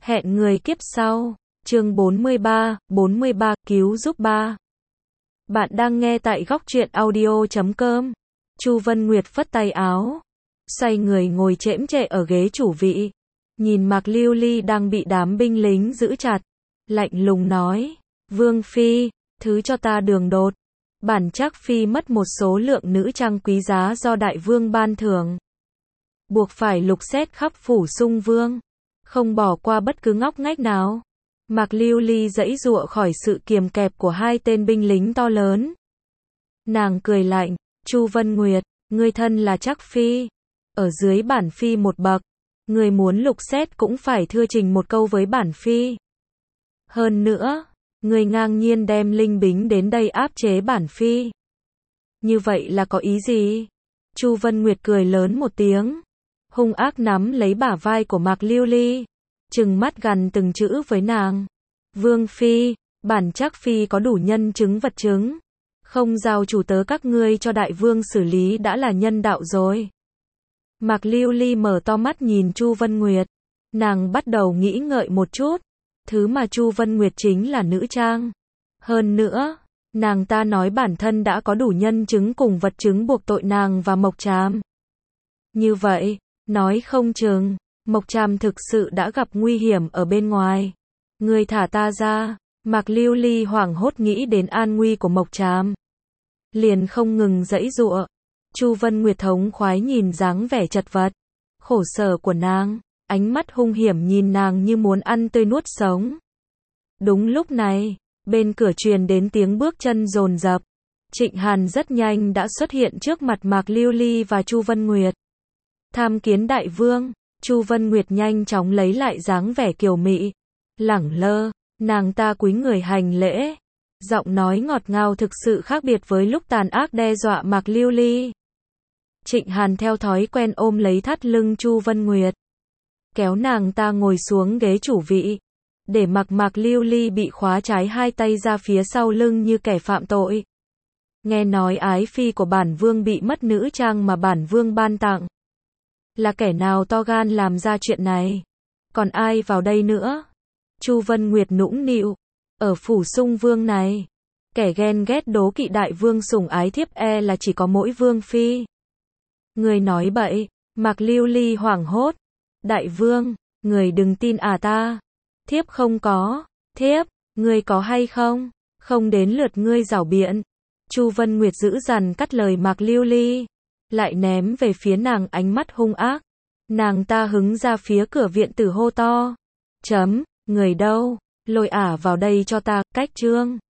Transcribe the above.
Hẹn người kiếp sau. Chương 43 cứu giúp ba. Bạn đang nghe tại góc truyện audio.com. Chu Vân Nguyệt phất tay áo, xoay người ngồi chễm chệ ở ghế chủ vị, nhìn Mạc Lưu Ly đang bị đám binh lính giữ chặt, lạnh lùng nói: "Vương phi, thứ cho ta đường đột. Bản Trác phi mất một số lượng nữ trang quý giá do đại vương ban thưởng, buộc phải lục xét khắp phủ Sung Vương, không bỏ qua bất cứ ngóc ngách nào." Mạc Lưu Ly giãy giụa khỏi sự kiềm kẹp của hai tên binh lính to lớn. Nàng cười lạnh: "Chu Vân Nguyệt, ngươi thân là Trác phi, ở dưới bản phi một bậc, ngươi muốn lục xét cũng phải thưa trình một câu với bản phi. Hơn nữa, ngươi ngang nhiên đem linh bính đến đây áp chế bản phi. Như vậy là có ý gì?" Chu Vân Nguyệt cười lớn một tiếng, hung ác nắm lấy bả vai của Mạc Lưu Ly, trừng mắt gằn từng chữ với nàng: "Vương phi, bản Trác phi có đủ nhân chứng vật chứng, không giao chủ tớ các ngươi cho đại vương xử lý đã là nhân đạo rồi." Mạc Lưu Ly mở to mắt nhìn Chu Vân Nguyệt, nàng bắt đầu nghĩ ngợi một chút, thứ mà Chu Vân Nguyệt chính là nữ trang. Hơn nữa, nàng ta nói bản thân đã có đủ nhân chứng cùng vật chứng buộc tội nàng và Mộc Tràm. Như vậy, nói không chừng, Mộc Tràm thực sự đã gặp nguy hiểm ở bên ngoài. "Ngươi thả ta ra." Mạc Lưu Ly hoảng hốt nghĩ đến an nguy của Mộc Tràm, liền không ngừng giãy giụa. Chu Vân Nguyệt thống khoái nhìn dáng vẻ chật vật, khổ sở của nàng, ánh mắt hung hiểm nhìn nàng như muốn ăn tươi nuốt sống. Đúng lúc này, bên cửa truyền đến tiếng bước chân dồn dập. Trịnh Hàn rất nhanh đã xuất hiện trước mặt Mạc Lưu Ly và Chu Vân Nguyệt. "Tham kiến đại vương." Chu Vân Nguyệt nhanh chóng lấy lại dáng vẻ kiều mị, lẳng lơ, nàng ta cúi người hành lễ, giọng nói ngọt ngào thực sự khác biệt với lúc tàn ác đe dọa Mạc Lưu Ly. Trịnh Hàn theo thói quen ôm lấy thắt lưng Chu Vân Nguyệt, kéo nàng ta ngồi xuống ghế chủ vị, để mặc Mạc Lưu Ly bị khóa trái hai tay ra phía sau lưng như kẻ phạm tội. "Nghe nói ái phi của bản vương bị mất nữ trang mà bản vương ban tặng. Là kẻ nào to gan làm ra chuyện này? Còn ai vào đây nữa?" Chu Vân Nguyệt nũng nịu: "Ở phủ Sung Vương này, kẻ ghen ghét đố kỵ đại vương sủng ái thiếp là chỉ có mỗi vương phi." "Người nói bậy." Mạc Lưu Ly hoảng hốt: "Đại vương, người đừng tin ta. Thiếp không có." "Thiếp, ngươi có hay không? Không đến lượt ngươi giảo biện." Chu Vân Nguyệt dữ dằn cắt lời Mạc Lưu Ly, lại ném về phía nàng ánh mắt hung ác. Nàng ta hứng ra phía cửa viện tử hô to: "Người đâu? Lôi ả vào đây cho ta." Cách chương